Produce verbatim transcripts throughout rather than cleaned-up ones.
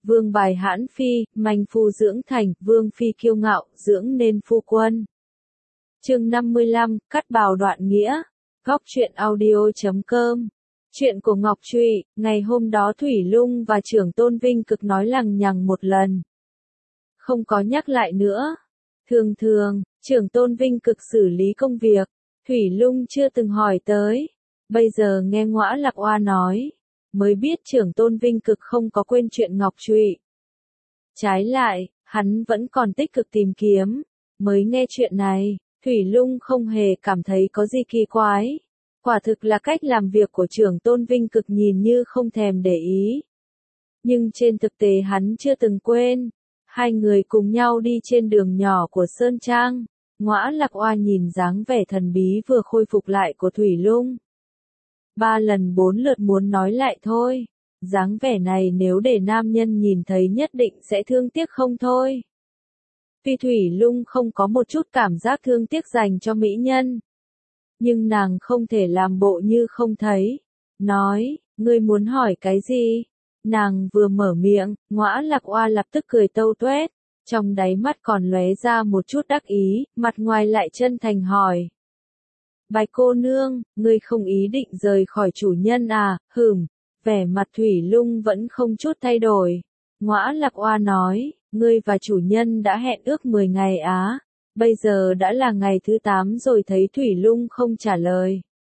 vương bài hãn phi, manh phu dưỡng thành, vương phi kiêu ngạo, dưỡng nên phu quân. Chương năm mươi lăm, cắt bào đoạn nghĩa. Góc truyện audio chấm com. Chuyện của Ngọc Trụy, ngày hôm đó Thủy Lung và trưởng tôn Vinh Cực nói lằng nhằng một lần. Không có nhắc lại nữa. Thường thường, trưởng tôn Vinh Cực xử lý công việc, Thủy Lung chưa từng hỏi tới. Bây giờ nghe Ngõa Lạc Oa nói, mới biết trưởng tôn Vinh Cực không có quên chuyện Ngọc Trụy. Trái lại, hắn vẫn còn tích cực tìm kiếm. Mới nghe chuyện này, Thủy Lung không hề cảm thấy có gì kỳ quái. Quả thực là cách làm việc của trưởng tôn Vinh Cực nhìn như không thèm để ý. Nhưng trên thực tế hắn chưa từng quên. Hai người cùng nhau đi trên đường nhỏ của Sơn Trang. Ngõa Lạc Oa nhìn dáng vẻ thần bí vừa khôi phục lại của Thủy Lung. Ba lần bốn lượt muốn nói lại thôi. Dáng vẻ này nếu để nam nhân nhìn thấy nhất định sẽ thương tiếc không thôi. Tuy Thủy Lung không có một chút cảm giác thương tiếc dành cho mỹ nhân. Nhưng nàng không thể làm bộ như không thấy. Nói, ngươi muốn hỏi cái gì? Nàng vừa mở miệng, Ngõa Lạc Oa lập tức cười tâu tuét. Trong đáy mắt còn lóe ra một chút đắc ý, mặt ngoài lại chân thành hỏi. Bạch cô nương, ngươi không ý định rời khỏi chủ nhân à, hừm, vẻ mặt Thủy Lung vẫn không chút thay đổi. Ngõa Lạc Oa nói, ngươi và chủ nhân đã hẹn ước mười ngày á, bây giờ đã là ngày thứ tám rồi thấy Thủy Lung không trả lời.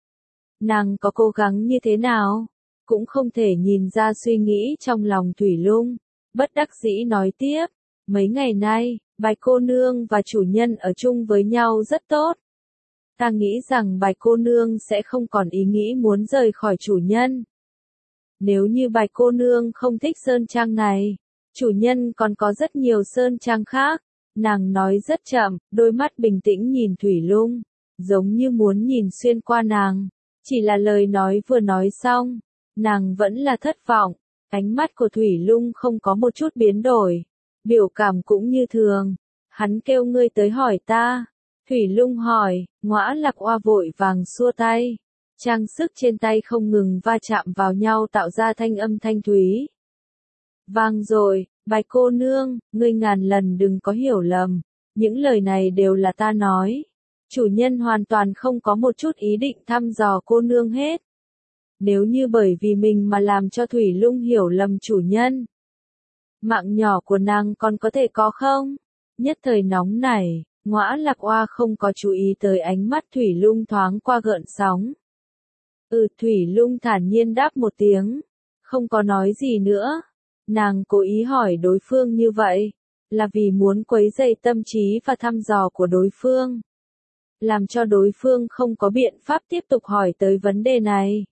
Nàng có cố gắng như thế nào? Cũng không thể nhìn ra suy nghĩ trong lòng Thủy Lung, bất đắc dĩ nói tiếp, mấy ngày nay, Bạch cô nương và chủ nhân ở chung với nhau rất tốt. Ta nghĩ rằng Bạch cô nương sẽ không còn ý nghĩ muốn rời khỏi chủ nhân. Nếu như Bạch cô nương không thích sơn trang này, chủ nhân còn có rất nhiều sơn trang khác. Nàng nói rất chậm, đôi mắt bình tĩnh nhìn Thủy Lung, giống như muốn nhìn xuyên qua nàng. Chỉ là lời nói vừa nói xong, nàng vẫn là thất vọng. Ánh mắt của Thủy Lung không có một chút biến đổi, biểu cảm cũng như thường. Hắn kêu ngươi tới hỏi ta. Thủy Lung hỏi, Ngõa Lạc Oa vội vàng xua tay. Trang sức trên tay không ngừng va chạm vào nhau tạo ra thanh âm thanh thúy. Vang rồi, Bạch cô nương, ngươi ngàn lần đừng có hiểu lầm. Những lời này đều là ta nói. Chủ nhân hoàn toàn không có một chút ý định thăm dò cô nương hết. Nếu như bởi vì mình mà làm cho Thủy Lung hiểu lầm chủ nhân, mạng nhỏ của nàng còn có thể có không? Nhất thời nóng nảy, Ngõa Lạc Oa không có chú ý tới ánh mắt Thủy Lung thoáng qua gợn sóng. Ừ, Thủy Lung thản nhiên đáp một tiếng, không có nói gì nữa. Nàng cố ý hỏi đối phương như vậy, là vì muốn quấy rầy tâm trí và thăm dò của đối phương. Làm cho đối phương không có biện pháp tiếp tục hỏi tới vấn đề này.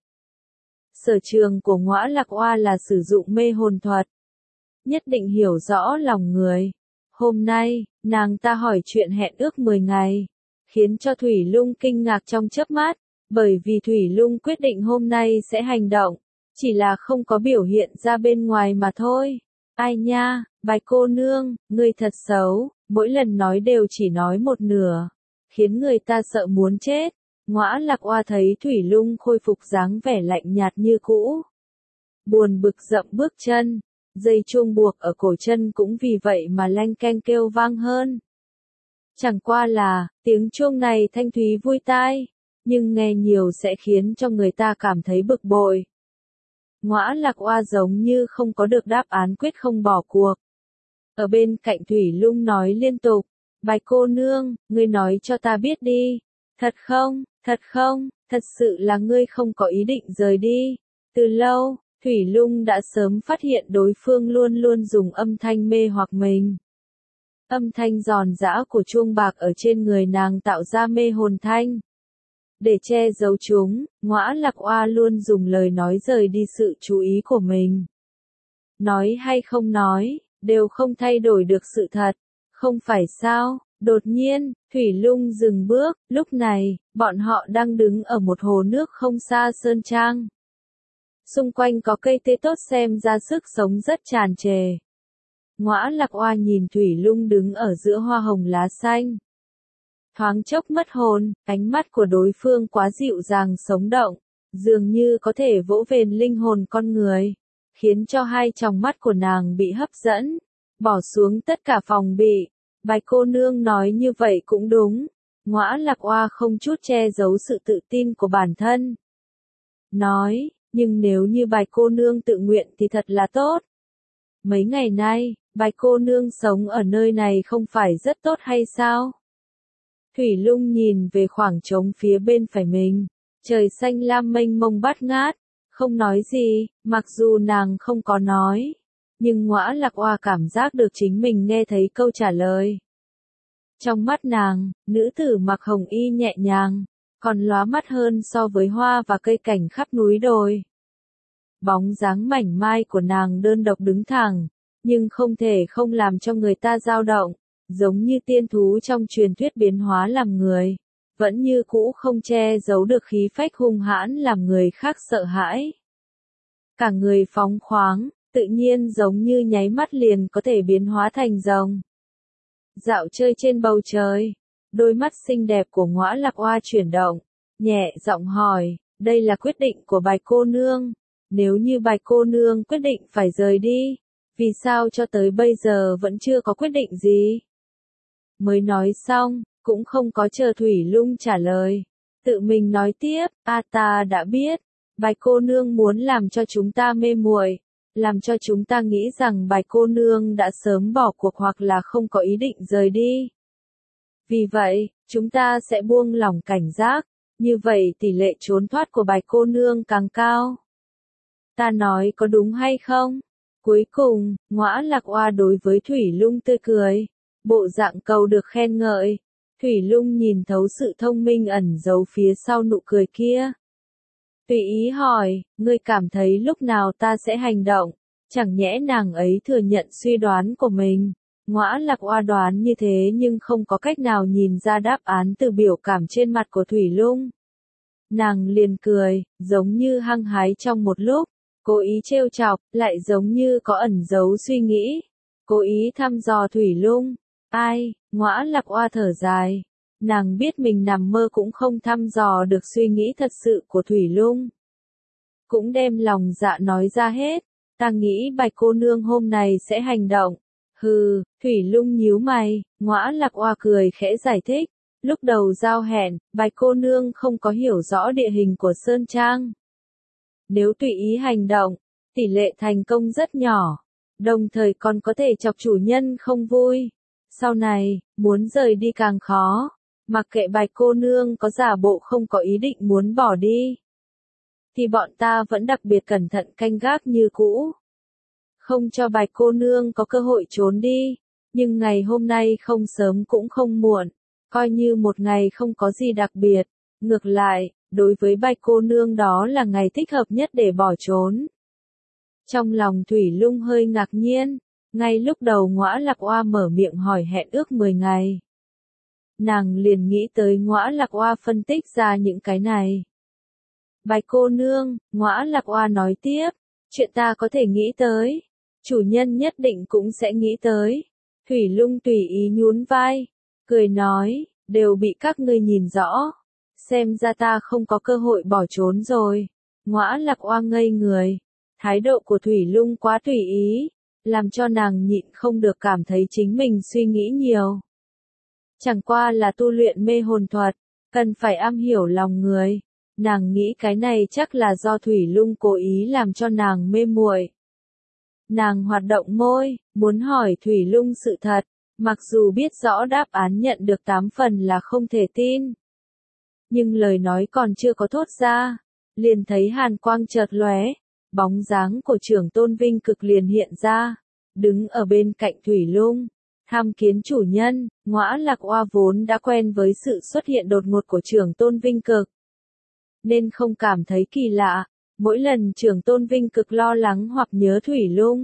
Sở trường của Ngõa Lạc Oa là sử dụng mê hồn thuật. Nhất định hiểu rõ lòng người. Hôm nay, nàng ta hỏi chuyện hẹn ước mười ngày, khiến cho Thủy Lung kinh ngạc trong chớp mắt, bởi vì Thủy Lung quyết định hôm nay sẽ hành động, chỉ là không có biểu hiện ra bên ngoài mà thôi. Ai nha, Bạch cô nương, ngươi thật xấu, mỗi lần nói đều chỉ nói một nửa, khiến người ta sợ muốn chết. Ngõa Lạc Oa thấy Thủy Lung khôi phục dáng vẻ lạnh nhạt như cũ, buồn bực dậm bước chân. Dây chuông buộc ở cổ chân cũng vì vậy mà lanh canh kêu vang hơn. Chẳng qua là, tiếng chuông này thanh thúy vui tai, nhưng nghe nhiều sẽ khiến cho người ta cảm thấy bực bội. Ngõa Lạc Oa giống như không có được đáp án quyết không bỏ cuộc. Ở bên cạnh Thủy Lung nói liên tục, Bạch cô nương, ngươi nói cho ta biết đi. Thật không, thật không, thật sự là ngươi không có ý định rời đi. Từ lâu, Thủy Lung đã sớm phát hiện đối phương luôn luôn dùng âm thanh mê hoặc mình. Âm thanh giòn giã của chuông bạc ở trên người nàng tạo ra mê hồn thanh. Để che giấu chúng, Ngõa Lạc Oa luôn dùng lời nói rời đi sự chú ý của mình. Nói hay không nói, đều không thay đổi được sự thật, không phải sao? Đột nhiên, Thủy Lung dừng bước, lúc này, bọn họ đang đứng ở một hồ nước không xa Sơn Trang. Xung quanh có cây tê tốt xem ra sức sống rất tràn trề. Ngõa Lạc Oa nhìn Thủy Lung đứng ở giữa hoa hồng lá xanh. Thoáng chốc mất hồn, ánh mắt của đối phương quá dịu dàng sống động, dường như có thể vỗ về linh hồn con người, khiến cho hai tròng mắt của nàng bị hấp dẫn, bỏ xuống tất cả phòng bị. Bạch cô nương nói như vậy cũng đúng. Ngõa Lạc Oa không chút che giấu sự tự tin của bản thân. Nói, nhưng nếu như Bạch cô nương tự nguyện thì thật là tốt. Mấy ngày nay, Bạch cô nương sống ở nơi này không phải rất tốt hay sao? Thủy Lung nhìn về khoảng trống phía bên phải mình, trời xanh lam mênh mông bát ngát, không nói gì, mặc dù nàng không có nói, nhưng Ngõa Lạc Oa cảm giác được chính mình nghe thấy câu trả lời. Trong mắt nàng, nữ tử mặc hồng y nhẹ nhàng, còn lóa mắt hơn so với hoa và cây cảnh khắp núi đồi. Bóng dáng mảnh mai của nàng đơn độc đứng thẳng, nhưng không thể không làm cho người ta dao động, giống như tiên thú trong truyền thuyết biến hóa làm người, vẫn như cũ không che giấu được khí phách hung hãn làm người khác sợ hãi. Cả người phóng khoáng, tự nhiên giống như nháy mắt liền có thể biến hóa thành rồng. Dạo chơi trên bầu trời, đôi mắt xinh đẹp của Ngõa Lạc Oa chuyển động, nhẹ giọng hỏi, đây là quyết định của Bạch cô nương. Nếu như Bạch cô nương quyết định phải rời đi, vì sao cho tới bây giờ vẫn chưa có quyết định gì? Mới nói xong, cũng không có chờ Thủy Lung trả lời. Tự mình nói tiếp, a ta đã biết, Bạch cô nương muốn làm cho chúng ta mê muội, làm cho chúng ta nghĩ rằng Bạch cô nương đã sớm bỏ cuộc hoặc là không có ý định rời đi. Vì vậy, chúng ta sẽ buông lỏng cảnh giác, như vậy tỷ lệ trốn thoát của Bạch cô nương càng cao. Ta nói có đúng hay không? Cuối cùng, Ngõa Lạc Oa đối với Thủy Lung tươi cười, bộ dạng cầu được khen ngợi. Thủy Lung nhìn thấu sự thông minh ẩn giấu phía sau nụ cười kia. Tùy ý hỏi, ngươi cảm thấy lúc nào ta sẽ hành động? Chẳng nhẽ nàng ấy thừa nhận suy đoán của mình. Ngõa Lạc Oa đoán như thế nhưng không có cách nào nhìn ra đáp án từ biểu cảm trên mặt của Thủy Lung. Nàng liền cười, giống như hăng hái trong một lúc, cố ý trêu chọc, lại giống như có ẩn giấu suy nghĩ, cố ý thăm dò Thủy Lung. Ai, Ngõa Lạc Oa thở dài, nàng biết mình nằm mơ cũng không thăm dò được suy nghĩ thật sự của Thủy Lung. Cũng đem lòng dạ nói ra hết, ta nghĩ Bạch cô nương hôm này sẽ hành động. Hừ, Thủy Lung nhíu mày, Ngõa Lạc Oa cười khẽ giải thích, lúc đầu giao hẹn, Bạch cô nương không có hiểu rõ địa hình của Sơn Trang. Nếu tùy ý hành động, tỷ lệ thành công rất nhỏ, đồng thời còn có thể chọc chủ nhân không vui. Sau này, muốn rời đi càng khó, mặc kệ Bạch cô nương có giả bộ không có ý định muốn bỏ đi, thì bọn ta vẫn đặc biệt cẩn thận canh gác như cũ. Không cho Bạch cô nương có cơ hội trốn đi, nhưng ngày hôm nay không sớm cũng không muộn, coi như một ngày không có gì đặc biệt, ngược lại, đối với Bạch cô nương đó là ngày thích hợp nhất để bỏ trốn. Trong lòng Thủy Lung hơi ngạc nhiên, ngay lúc đầu Ngõa Lạc Oa mở miệng hỏi hẹn ước mười ngày. Nàng liền nghĩ tới Ngõa Lạc Oa phân tích ra những cái này. Bạch cô nương, Ngõa Lạc Oa nói tiếp, chuyện ta có thể nghĩ tới, chủ nhân nhất định cũng sẽ nghĩ tới. Thủy Lung tùy ý nhún vai, cười nói, đều bị các ngươi nhìn rõ, xem ra ta không có cơ hội bỏ trốn rồi. Ngõa Lạc Oa ngây người, thái độ của Thủy Lung quá tùy ý, làm cho nàng nhịn không được cảm thấy chính mình suy nghĩ nhiều. Chẳng qua là tu luyện mê hồn thuật, cần phải am hiểu lòng người. Nàng nghĩ cái này chắc là do Thủy Lung cố ý làm cho nàng mê muội. Nàng hoạt động môi, muốn hỏi Thủy Lung sự thật, mặc dù biết rõ đáp án nhận được tám phần là không thể tin. Nhưng lời nói còn chưa có thốt ra, liền thấy hàn quang chợt lóe, bóng dáng của Trưởng Tôn Vinh Cực liền hiện ra, đứng ở bên cạnh Thủy Lung. Tham kiến chủ nhân, Ngõa Lạc Oa vốn đã quen với sự xuất hiện đột ngột của Trưởng Tôn Vinh Cực, nên không cảm thấy kỳ lạ. Mỗi lần Trưởng Tôn Vinh Cực lo lắng hoặc nhớ Thủy Lung,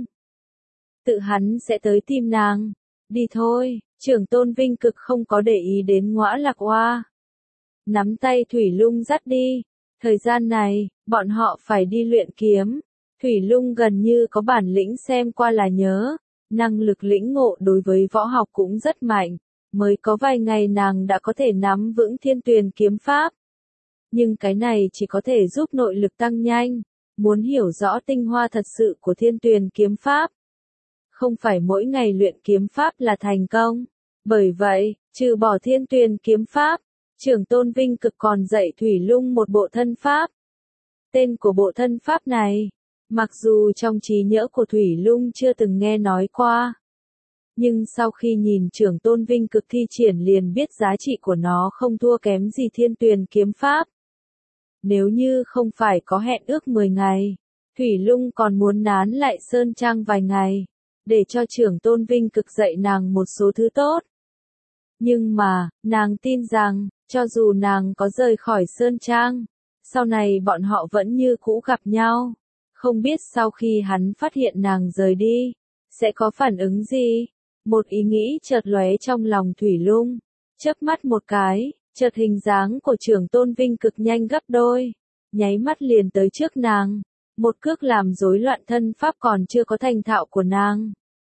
tự hắn sẽ tới tìm nàng. Đi thôi, Trưởng Tôn Vinh Cực không có để ý đến Ngõa Lạc Oa, nắm tay Thủy Lung dắt đi. Thời gian này, bọn họ phải đi luyện kiếm. Thủy Lung gần như có bản lĩnh xem qua là nhớ, năng lực lĩnh ngộ đối với võ học cũng rất mạnh, mới có vài ngày nàng đã có thể nắm vững Thiên Tuyền kiếm pháp. Nhưng cái này chỉ có thể giúp nội lực tăng nhanh, muốn hiểu rõ tinh hoa thật sự của Thiên Tuyền kiếm pháp. Không phải mỗi ngày luyện kiếm pháp là thành công. Bởi vậy, trừ bỏ Thiên Tuyền kiếm pháp, Trưởng Tôn Vinh Cực còn dạy Thủy Lung một bộ thân pháp. Tên của bộ thân pháp này, mặc dù trong trí nhớ của Thủy Lung chưa từng nghe nói qua, nhưng sau khi nhìn Trưởng Tôn Vinh Cực thi triển liền biết giá trị của nó không thua kém gì Thiên Tuyền kiếm pháp. Nếu như không phải có hẹn ước mười ngày, Thủy Lung còn muốn nán lại Sơn Trang vài ngày, để cho Trưởng Tôn Vinh Cực dạy nàng một số thứ tốt. Nhưng mà, nàng tin rằng, cho dù nàng có rời khỏi Sơn Trang, sau này bọn họ vẫn như cũ gặp nhau. Không biết sau khi hắn phát hiện nàng rời đi, sẽ có phản ứng gì? Một ý nghĩ chợt lóe trong lòng Thủy Lung. Chớp mắt một cái, chợt hình dáng của Trưởng Tôn Vinh Cực nhanh gấp đôi, nháy mắt liền tới trước nàng, một cước làm rối loạn thân pháp còn chưa có thành thạo của nàng.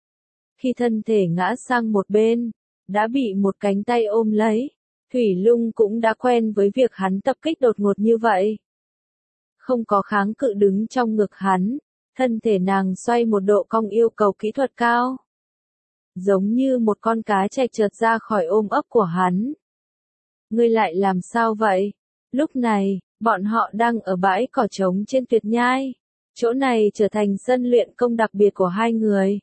Khi thân thể ngã sang một bên, đã bị một cánh tay ôm lấy, Thủy Lung cũng đã quen với việc hắn tập kích đột ngột như vậy. Không có kháng cự đứng trong ngực hắn, thân thể nàng xoay một độ cong yêu cầu kỹ thuật cao. Giống như một con cá chạy trượt ra khỏi ôm ấp của hắn. Ngươi lại làm sao vậy? Lúc này, bọn họ đang ở bãi cỏ trống trên Tuyệt Nhai. Chỗ này trở thành sân luyện công đặc biệt của hai người.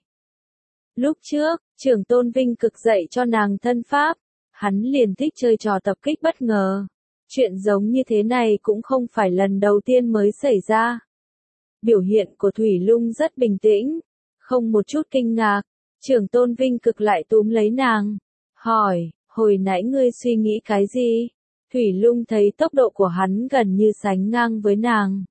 Lúc trước, Trưởng Tôn Vinh Cực dạy cho nàng thân pháp, hắn liền thích chơi trò tập kích bất ngờ. Chuyện giống như thế này cũng không phải lần đầu tiên mới xảy ra. Biểu hiện của Thủy Lung rất bình tĩnh, không một chút kinh ngạc. Trưởng Tôn Vinh Cực lại túm lấy nàng, hỏi, hồi nãy ngươi suy nghĩ cái gì? Thủy Lung thấy tốc độ của hắn gần như sánh ngang với nàng.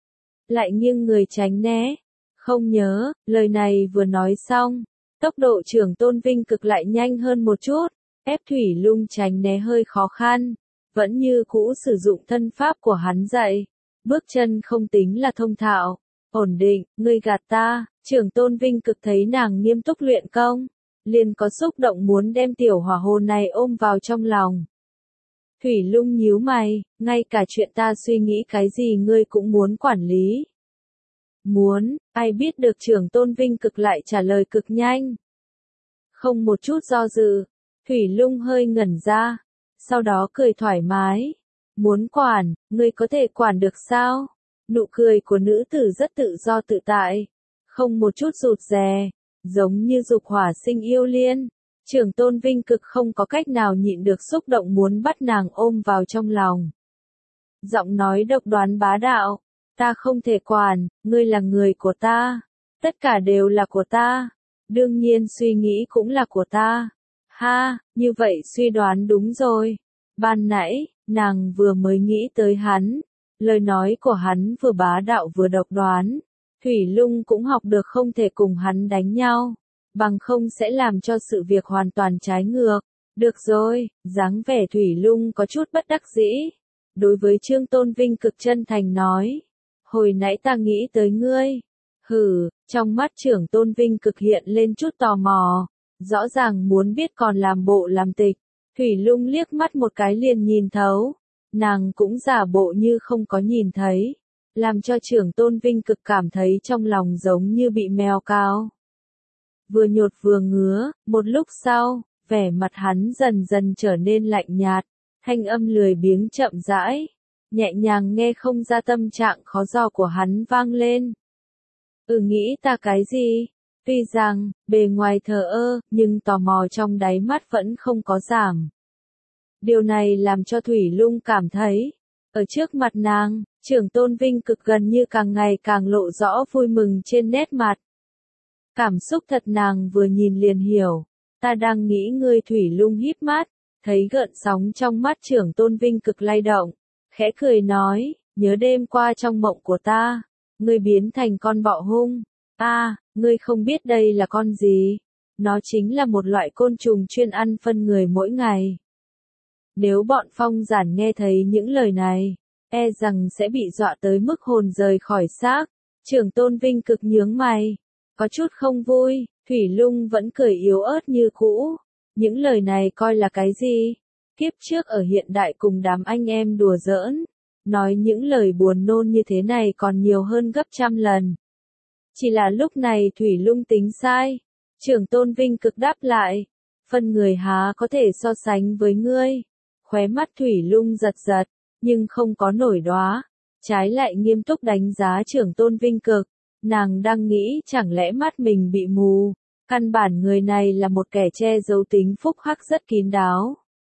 Lại nghiêng người tránh né. Không nhớ, lời này vừa nói xong, tốc độ Trưởng Tôn Vinh Cực lại nhanh hơn một chút, ép Thủy Lung tránh né hơi khó khăn, vẫn như cũ sử dụng thân pháp của hắn dạy. Bước chân không tính là thông thạo, ổn định, ngươi gạt ta. Trưởng Tôn Vinh Cực thấy nàng nghiêm túc luyện công, liền có xúc động muốn đem tiểu hỏa hồn này ôm vào trong lòng. Thủy Lung nhíu mày, ngay cả chuyện ta suy nghĩ cái gì ngươi cũng muốn quản lý. Muốn, ai biết được Trưởng Tôn Vinh Cực lại trả lời cực nhanh. Không một chút do dự, Thủy Lung hơi ngẩn ra, sau đó cười thoải mái. Muốn quản, ngươi có thể quản được sao? Nụ cười của nữ tử rất tự do tự tại, không một chút rụt rè, giống như dục hỏa sinh yêu liên. Trưởng Tôn Vinh Cực không có cách nào nhịn được xúc động muốn bắt nàng ôm vào trong lòng. Giọng nói độc đoán bá đạo, ta không thể quản, ngươi là người của ta, tất cả đều là của ta, đương nhiên suy nghĩ cũng là của ta. Ha, như vậy suy đoán đúng rồi. Ban nãy, nàng vừa mới nghĩ tới hắn, lời nói của hắn vừa bá đạo vừa độc đoán. Thủy Lung cũng học được không thể cùng hắn đánh nhau, bằng không sẽ làm cho sự việc hoàn toàn trái ngược. Được rồi, dáng vẻ Thủy Lung có chút bất đắc dĩ. Đối với Trưởng Tôn Vinh Cực chân thành nói, hồi nãy ta nghĩ tới ngươi. Hừ, trong mắt Trưởng Tôn Vinh Cực hiện lên chút tò mò, rõ ràng muốn biết còn làm bộ làm tịch. Thủy Lung liếc mắt một cái liền nhìn thấu, nàng cũng giả bộ như không có nhìn thấy, làm cho Trưởng Tôn Vinh Cực cảm thấy trong lòng giống như bị mèo cào. Vừa nhột vừa ngứa, một lúc sau, vẻ mặt hắn dần dần trở nên lạnh nhạt, thanh âm lười biếng chậm rãi, nhẹ nhàng nghe không ra tâm trạng khó dò của hắn vang lên. Ừ nghĩ ta cái gì? Tuy rằng, bề ngoài thờ ơ, nhưng tò mò trong đáy mắt vẫn không có giảm. Điều này làm cho Thủy Lung cảm thấy, ở trước mặt nàng, Trưởng Tôn Vinh Cực gần như càng ngày càng lộ rõ vui mừng trên nét mặt. Cảm xúc thật nàng vừa nhìn liền hiểu, ta đang nghĩ ngươi. Thủy Lung híp mắt, thấy gợn sóng trong mắt Trưởng Tôn Vinh Cực lay động, khẽ cười nói, nhớ đêm qua trong mộng của ta, ngươi biến thành con bọ hung. A, à, ngươi không biết đây là con gì? Nó chính là một loại côn trùng chuyên ăn phân người mỗi ngày. Nếu bọn Phong Giản nghe thấy những lời này, e rằng sẽ bị dọa tới mức hồn rời khỏi xác. Trưởng Tôn Vinh Cực nhướng mày, có chút không vui. Thủy Lung vẫn cười yếu ớt như cũ. Những lời này coi là cái gì? Kiếp trước ở hiện đại cùng đám anh em đùa giỡn, nói những lời buồn nôn như thế này còn nhiều hơn gấp trăm lần. Chỉ là lúc này Thủy Lung tính sai. Trưởng Tôn Vinh Cực đáp lại, phân người há có thể so sánh với ngươi. Khóe mắt Thủy Lung giật giật, nhưng không có nổi đoá. Trái lại nghiêm túc đánh giá Trưởng Tôn Vinh Cực. Nàng đang nghĩ chẳng lẽ mắt mình bị mù. Căn bản người này là một kẻ che giấu tính phúc hắc rất kín đáo.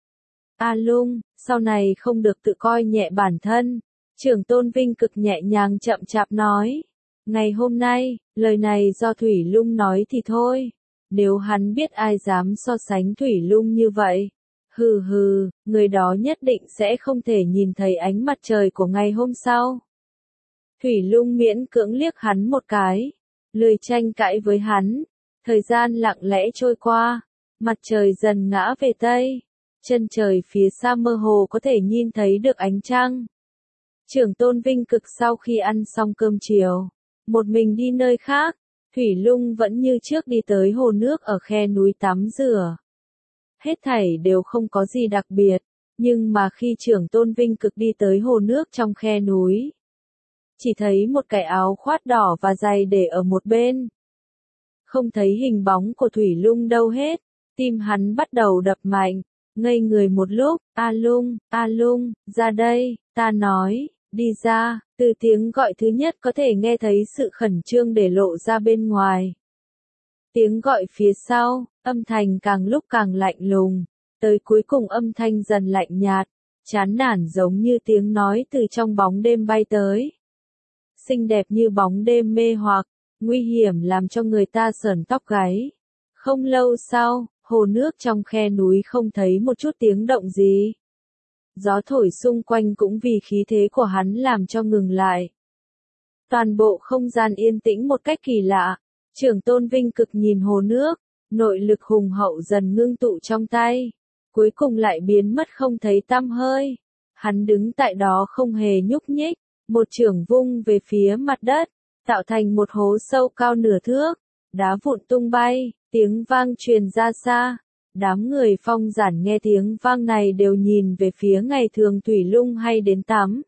A Lung, sau này không được tự coi nhẹ bản thân. Trưởng Tôn Vinh Cực nhẹ nhàng chậm chạp nói. Ngày hôm nay, lời này do Thủy Lung nói thì thôi. Nếu hắn biết ai dám so sánh Thủy Lung như vậy. Hừ hừ, người đó nhất định sẽ không thể nhìn thấy ánh mặt trời của ngày hôm sau. Thủy Lung miễn cưỡng liếc hắn một cái. Lười tranh cãi với hắn. Thời gian lặng lẽ trôi qua. Mặt trời dần ngã về Tây. Chân trời phía xa mơ hồ có thể nhìn thấy được ánh trăng. Trưởng Tôn Vinh Cực sau khi ăn xong cơm chiều, một mình đi nơi khác, Thủy Lung vẫn như trước đi tới hồ nước ở khe núi tắm rửa. Hết thảy đều không có gì đặc biệt, nhưng mà khi Trưởng Tôn Vinh Cực đi tới hồ nước trong khe núi, chỉ thấy một cái áo khoác đỏ và giày để ở một bên. Không thấy hình bóng của Thủy Lung đâu hết, tim hắn bắt đầu đập mạnh. Ngây người một lúc, A Lung, A Lung, ra đây, ta nói, đi ra, từ tiếng gọi thứ nhất có thể nghe thấy sự khẩn trương để lộ ra bên ngoài. Tiếng gọi phía sau, âm thanh càng lúc càng lạnh lùng, tới cuối cùng âm thanh dần lạnh nhạt, chán nản giống như tiếng nói từ trong bóng đêm bay tới. Xinh đẹp như bóng đêm mê hoặc, nguy hiểm làm cho người ta sởn tóc gáy. Không lâu sau, hồ nước trong khe núi không thấy một chút tiếng động gì. Gió thổi xung quanh cũng vì khí thế của hắn làm cho ngừng lại. Toàn bộ không gian yên tĩnh một cách kỳ lạ. Trưởng Tôn Vinh Cực nhìn hồ nước, nội lực hùng hậu dần ngưng tụ trong tay. Cuối cùng lại biến mất không thấy tăm hơi. Hắn đứng tại đó không hề nhúc nhích, một chưởng vung về phía mặt đất, tạo thành một hố sâu cao nửa thước. Đá vụn tung bay, tiếng vang truyền ra xa. Đám người Phong Giản nghe tiếng vang này đều nhìn về phía ngày thường Thủy Lung hay đến tắm.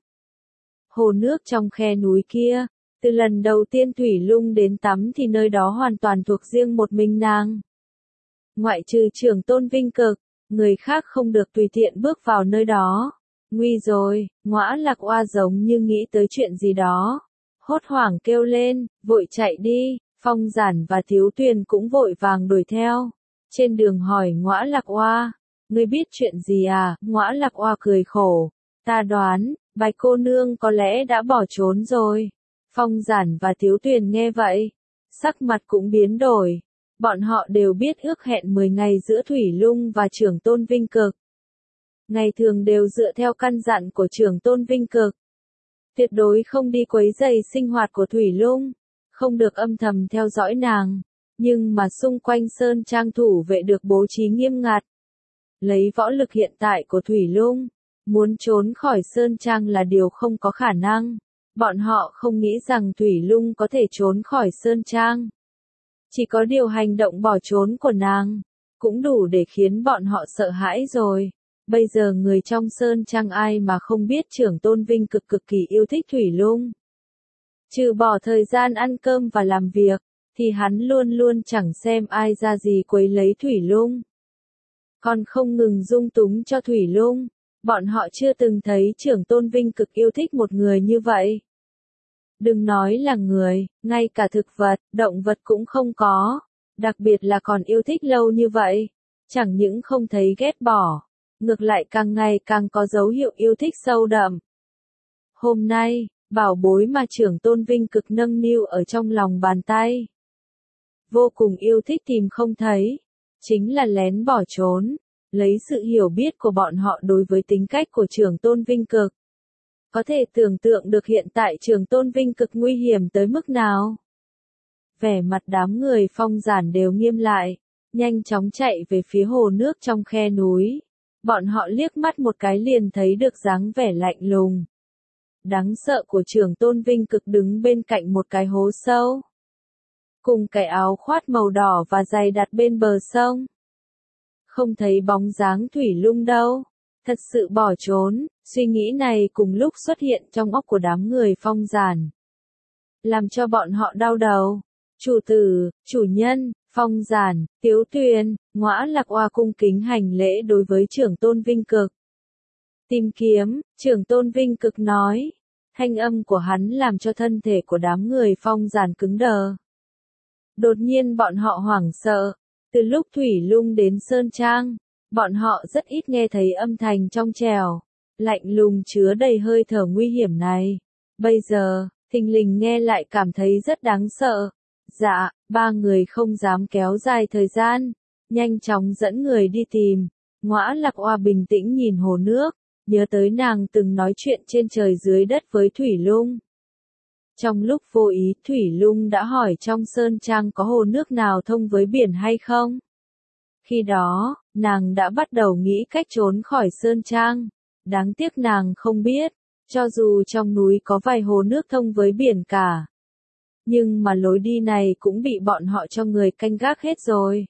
Hồ nước trong khe núi kia, từ lần đầu tiên Thủy Lung đến tắm thì nơi đó hoàn toàn thuộc riêng một mình nàng. Ngoại trừ Trưởng Tôn Vinh Cực, người khác không được tùy tiện bước vào nơi đó. Nguy rồi, Ngõa Lạc Oa giống như nghĩ tới chuyện gì đó. Hốt hoảng kêu lên, vội chạy đi. Phong Giản và Thiếu Tuyền cũng vội vàng đuổi theo. Trên đường hỏi Ngõa Lạc Oa, ngươi biết chuyện gì à? Ngõa Lạc Oa cười khổ, ta đoán, Bạch cô nương có lẽ đã bỏ trốn rồi. Phong Giản và Thiếu Tuyền nghe vậy, sắc mặt cũng biến đổi. Bọn họ đều biết ước hẹn mười ngày giữa Thủy Lung và Trưởng Tôn Vinh Cực. Ngày thường đều dựa theo căn dặn của Trưởng Tôn Vinh Cực. Tuyệt đối không đi quấy rầy sinh hoạt của Thủy Lung. Không được âm thầm theo dõi nàng, nhưng mà xung quanh Sơn Trang thủ vệ được bố trí nghiêm ngặt. Lấy võ lực hiện tại của Thủy Lung, muốn trốn khỏi Sơn Trang là điều không có khả năng. Bọn họ không nghĩ rằng Thủy Lung có thể trốn khỏi Sơn Trang. Chỉ có điều hành động bỏ trốn của nàng, cũng đủ để khiến bọn họ sợ hãi rồi. Bây giờ người trong Sơn Trang ai mà không biết Trưởng Tôn Vinh Cực cực kỳ yêu thích Thủy Lung. Trừ bỏ thời gian ăn cơm và làm việc, thì hắn luôn luôn chẳng xem ai ra gì quấy lấy Thủy Lung. Còn không ngừng dung túng cho Thủy Lung, bọn họ chưa từng thấy Trưởng Tôn Vinh Cực yêu thích một người như vậy. Đừng nói là người, ngay cả thực vật, động vật cũng không có, đặc biệt là còn yêu thích lâu như vậy. Chẳng những không thấy ghét bỏ, ngược lại càng ngày càng có dấu hiệu yêu thích sâu đậm. Hôm nay, bảo bối mà Trưởng Tôn Vinh Cực nâng niu ở trong lòng bàn tay. Vô cùng yêu thích tìm không thấy, chính là lén bỏ trốn, lấy sự hiểu biết của bọn họ đối với tính cách của Trưởng Tôn Vinh Cực. Có thể tưởng tượng được hiện tại Trưởng Tôn Vinh Cực nguy hiểm tới mức nào. Vẻ mặt đám người Phong Giản đều nghiêm lại, nhanh chóng chạy về phía hồ nước trong khe núi. Bọn họ liếc mắt một cái liền thấy được dáng vẻ lạnh lùng, đáng sợ của Trưởng Tôn Vinh Cực đứng bên cạnh một cái hố sâu. Cùng cái áo khoác màu đỏ và giày đặt bên bờ sông. Không thấy bóng dáng Thủy Lung đâu. Thật sự bỏ trốn, suy nghĩ này cùng lúc xuất hiện trong óc của đám người Phong Giản. Làm cho bọn họ đau đầu. Chủ tử, chủ nhân, Phong Giản, Tiếu Tuyền, Ngõa Lạc Oa cung kính hành lễ đối với trưởng tôn Vinh Cực. Tìm kiếm, trưởng tôn Vinh Cực nói. Thanh âm của hắn làm cho thân thể của đám người Phong Giản cứng đờ. Đột nhiên bọn họ hoảng sợ. Từ lúc Thủy Lung đến Sơn Trang, bọn họ rất ít nghe thấy âm thanh trong trẻo, lạnh lùng chứa đầy hơi thở nguy hiểm này. Bây giờ, thình lình nghe lại cảm thấy rất đáng sợ. Dạ, ba người không dám kéo dài thời gian, nhanh chóng dẫn người đi tìm. Ngõa Lạc Oa bình tĩnh nhìn hồ nước, nhớ tới nàng từng nói chuyện trên trời dưới đất với Thủy Lung. Trong lúc vô ý, Thủy Lung đã hỏi trong Sơn Trang có hồ nước nào thông với biển hay không? Khi đó, nàng đã bắt đầu nghĩ cách trốn khỏi Sơn Trang. Đáng tiếc nàng không biết, cho dù trong núi có vài hồ nước thông với biển cả. Nhưng mà lối đi này cũng bị bọn họ cho người canh gác hết rồi.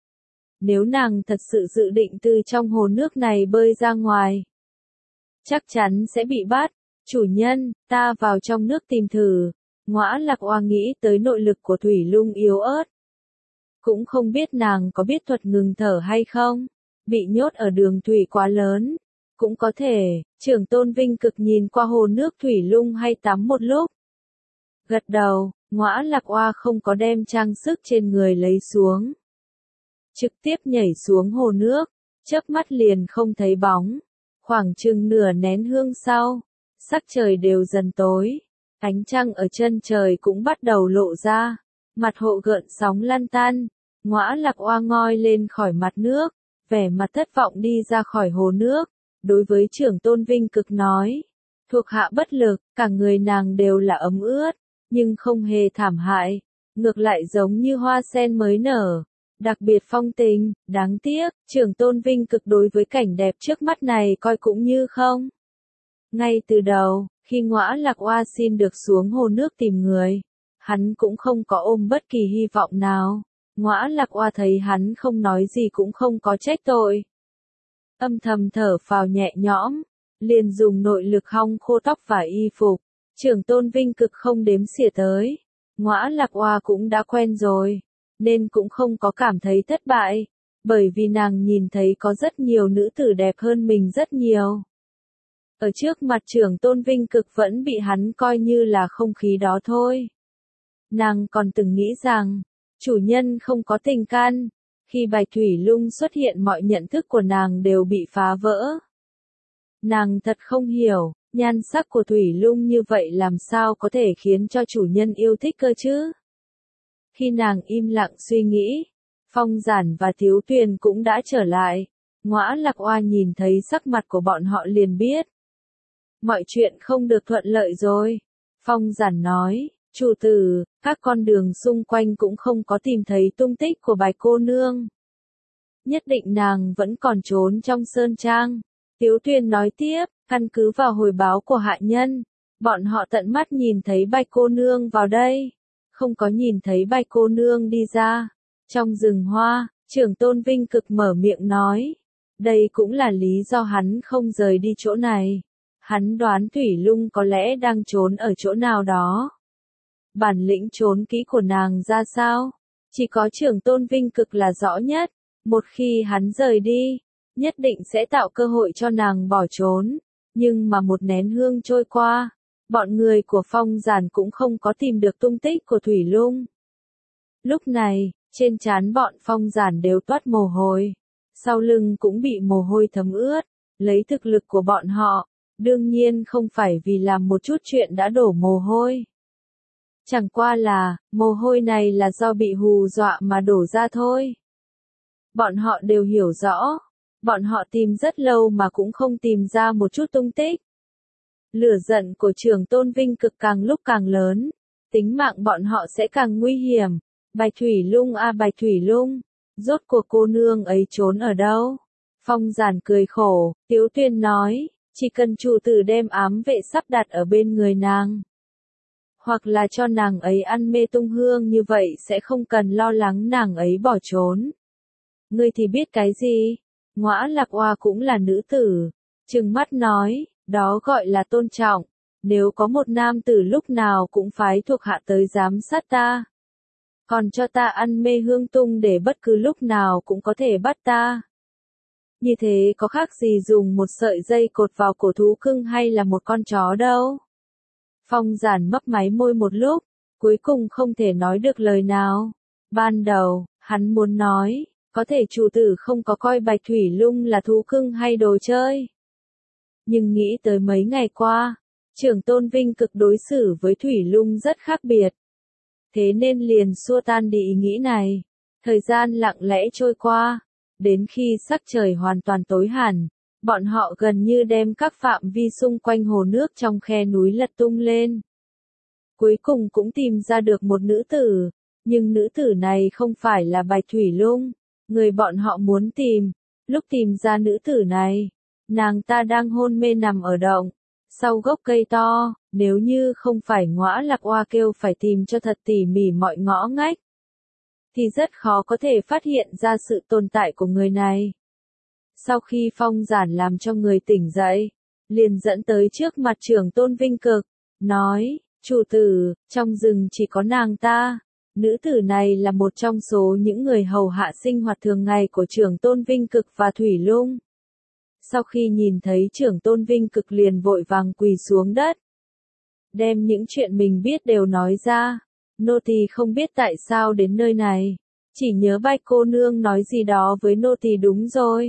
Nếu nàng thật sự dự định từ trong hồ nước này bơi ra ngoài, chắc chắn sẽ bị bắt. Chủ nhân, ta vào trong nước tìm thử. Ngõa Lạc Oa nghĩ tới nội lực của Thủy Lung yếu ớt. Cũng không biết nàng có biết thuật ngừng thở hay không. Bị nhốt ở đường thủy quá lớn. Cũng có thể, trưởng tôn Vinh Cực nhìn qua hồ nước Thủy Lung hay tắm một lúc. Gật đầu, Ngõa Lạc Oa không có đem trang sức trên người lấy xuống. Trực tiếp nhảy xuống hồ nước, chớp mắt liền không thấy bóng. Khoảng chừng nửa nén hương sau, sắc trời đều dần tối. Ánh trăng ở chân trời cũng bắt đầu lộ ra. Mặt hồ gợn sóng lăn tăn. Ngõa Lạc Oa ngoi lên khỏi mặt nước, vẻ mặt thất vọng đi ra khỏi hồ nước. Đối với trưởng tôn Vinh Cực nói, thuộc hạ bất lực, cả người nàng đều là ấm ướt, nhưng không hề thảm hại, ngược lại giống như hoa sen mới nở, đặc biệt phong tình. Đáng tiếc, trưởng tôn Vinh Cực đối với cảnh đẹp trước mắt này coi cũng như không. Ngay từ đầu, khi Ngõa Lạc Oa xin được xuống hồ nước tìm người, hắn cũng không có ôm bất kỳ hy vọng nào. Ngõa Lạc Oa thấy hắn không nói gì cũng không có trách tội. Âm thầm thở phào nhẹ nhõm, liền dùng nội lực hong khô tóc và y phục. Trưởng tôn Vinh Cực không đếm xỉa tới. Ngõa Lạc Oa cũng đã quen rồi, nên cũng không có cảm thấy thất bại, bởi vì nàng nhìn thấy có rất nhiều nữ tử đẹp hơn mình rất nhiều. Ở trước mặt trưởng tôn Vinh Cực vẫn bị hắn coi như là không khí đó thôi. Nàng còn từng nghĩ rằng, chủ nhân không có tình can. Khi Bạch Thủy Lung xuất hiện mọi nhận thức của nàng đều bị phá vỡ. Nàng thật không hiểu, nhan sắc của Thủy Lung như vậy làm sao có thể khiến cho chủ nhân yêu thích cơ chứ? Khi nàng im lặng suy nghĩ, Phong Giản và Tiếu Tuyền cũng đã trở lại. Ngõa Lạc Oa nhìn thấy sắc mặt của bọn họ liền biết. Mọi chuyện không được thuận lợi rồi. Phong Giản nói, chủ tử, các con đường xung quanh cũng không có tìm thấy tung tích của Bạch cô nương. Nhất định nàng vẫn còn trốn trong Sơn Trang. Tiếu Tuyền nói tiếp, căn cứ vào hồi báo của hạ nhân, bọn họ tận mắt nhìn thấy Bạch cô nương vào đây, không có nhìn thấy Bạch cô nương đi ra. Trong rừng hoa, trưởng tôn Vinh Cực mở miệng nói, đây cũng là lý do hắn không rời đi chỗ này. Hắn đoán Thủy Lung có lẽ đang trốn ở chỗ nào đó. Bản lĩnh trốn kỹ của nàng ra sao? Chỉ có trưởng tôn Vinh Cực là rõ nhất. Một khi hắn rời đi, nhất định sẽ tạo cơ hội cho nàng bỏ trốn. Nhưng mà một nén hương trôi qua, bọn người của Phong Giản cũng không có tìm được tung tích của Thủy Lung. Lúc này, trên trán bọn Phong Giản đều toát mồ hôi. Sau lưng cũng bị mồ hôi thấm ướt. Lấy thực lực của bọn họ, đương nhiên không phải vì làm một chút chuyện đã đổ mồ hôi. Chẳng qua là, mồ hôi này là do bị hù dọa mà đổ ra thôi. Bọn họ đều hiểu rõ. Bọn họ tìm rất lâu mà cũng không tìm ra một chút tung tích. Lửa giận của trưởng tôn Vinh Cực càng lúc càng lớn. Tính mạng bọn họ sẽ càng nguy hiểm. Bạch Thủy Lung à Bạch Thủy Lung. Rốt cuộc cô nương ấy trốn ở đâu? Phong Giản cười khổ. Tiếu Tuyền nói, chỉ cần chủ tử đem ám vệ sắp đặt ở bên người nàng. Hoặc là cho nàng ấy ăn mê tung hương như vậy sẽ không cần lo lắng nàng ấy bỏ trốn. Ngươi thì biết cái gì? Ngõa Lạc Oa cũng là nữ tử. trừng mắt nói, đó gọi là tôn trọng, nếu có một nam tử lúc nào cũng phái thuộc hạ tới giám sát ta, còn cho ta ăn mê hương tung để bất cứ lúc nào cũng có thể bắt ta. Như thế có khác gì dùng một sợi dây cột vào cổ thú cưng hay là một con chó đâu. Phong Giản mấp máy môi một lúc, cuối cùng không thể nói được lời nào. Ban đầu, hắn muốn nói, có thể chủ tử không có coi Bạch Thủy Lung là thú cưng hay đồ chơi. Nhưng nghĩ tới mấy ngày qua, Trưởng Tôn Vinh Cực đối xử với Thủy Lung rất khác biệt. Thế nên liền xua tan đi ý nghĩ này. Thời gian lặng lẽ trôi qua, đến khi sắc trời hoàn toàn tối hẳn, bọn họ gần như đem các phạm vi xung quanh hồ nước trong khe núi lật tung lên. Cuối cùng cũng tìm ra được một nữ tử, nhưng nữ tử này không phải là Bạch Thủy Lung, người bọn họ muốn tìm. Lúc tìm ra nữ tử này, nàng ta đang hôn mê nằm ở động, sau gốc cây to, nếu như không phải Ngõa Lạc Oa kêu phải tìm cho thật tỉ mỉ mọi ngõ ngách, thì rất khó có thể phát hiện ra sự tồn tại của người này. Sau khi Phong Giản làm cho người tỉnh dậy, liền dẫn tới trước mặt Trưởng Tôn Vinh Cực, nói, chủ tử, trong rừng chỉ có nàng ta. Nữ tử này là một trong số những người hầu hạ sinh hoạt thường ngày của Trưởng Tôn Vinh Cực và Thủy Lung. Sau khi nhìn thấy Trưởng Tôn Vinh Cực liền vội vàng quỳ xuống đất, đem những chuyện mình biết đều nói ra. Nô tỳ không biết tại sao đến nơi này, chỉ nhớ Bạch cô nương nói gì đó với nô tỳ đúng rồi.